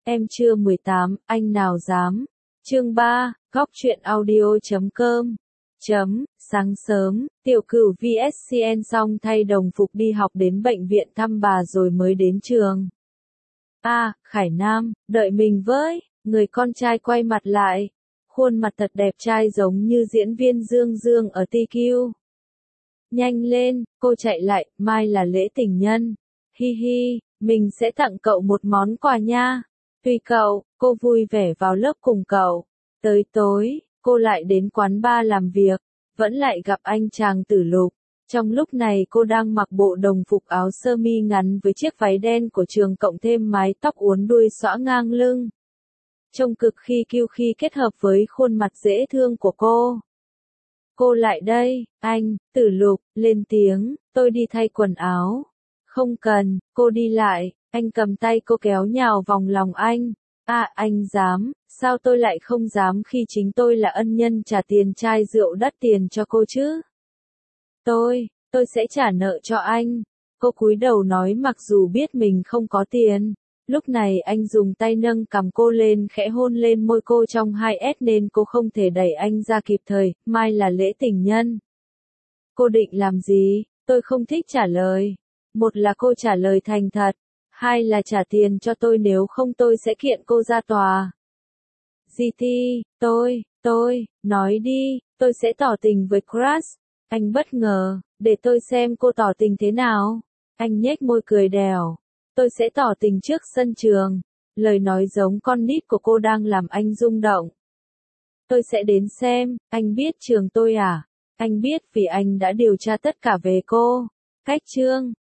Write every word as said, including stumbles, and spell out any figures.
Em chưa mười tám, anh nào dám. Chương ba, góc truyện audio chấm com. Chấm, sáng sớm, Tiểu Cửu vs xê en xong thay đồng phục đi học đến bệnh viện thăm bà rồi mới đến trường. A, à, Khải Nam, đợi mình với, người con trai quay mặt lại. Khuôn mặt thật đẹp trai giống như diễn viên Dương Dương ở tê quy. Nhanh lên, cô chạy lại, mai là lễ tình nhân. Hi hi, mình sẽ tặng cậu một món quà nha. Tùy cậu, cô vui vẻ vào lớp cùng cậu. Tới tối, cô lại đến quán bar làm việc, vẫn lại gặp anh chàng Tử Lục. Trong lúc này cô đang mặc bộ đồng phục áo sơ mi ngắn với chiếc váy đen của trường cộng thêm mái tóc uốn đuôi xõa ngang lưng. Trông cực khi kiêu khi kết hợp với khuôn mặt dễ thương của cô. Cô lại đây, anh, Tử Lục, lên tiếng, tôi đi thay quần áo. Không cần, cô đi lại, anh cầm tay cô kéo nhào vòng lòng anh. À, anh dám, sao tôi lại không dám khi chính tôi là ân nhân trả tiền chai rượu đắt tiền cho cô chứ? Tôi, tôi sẽ trả nợ cho anh. Cô cúi đầu nói mặc dù biết mình không có tiền. Lúc này anh dùng tay nâng cằm cô lên khẽ hôn lên môi cô trong hai ét nên cô không thể đẩy anh ra kịp thời, mai là lễ tình nhân. Cô định làm gì? Tôi không thích trả lời. Một là cô trả lời thành thật, hai là trả tiền cho tôi nếu không tôi sẽ kiện cô ra tòa. giê tê, tôi, tôi, nói đi, tôi sẽ tỏ tình với crush. Anh bất ngờ, để tôi xem cô tỏ tình thế nào. Anh nhếch môi cười đẻo. Tôi sẽ tỏ tình trước sân trường. Lời nói giống con nít của cô đang làm anh rung động. Tôi sẽ đến xem, anh biết trường tôi à? Anh biết vì anh đã điều tra tất cả về cô. Cách chương,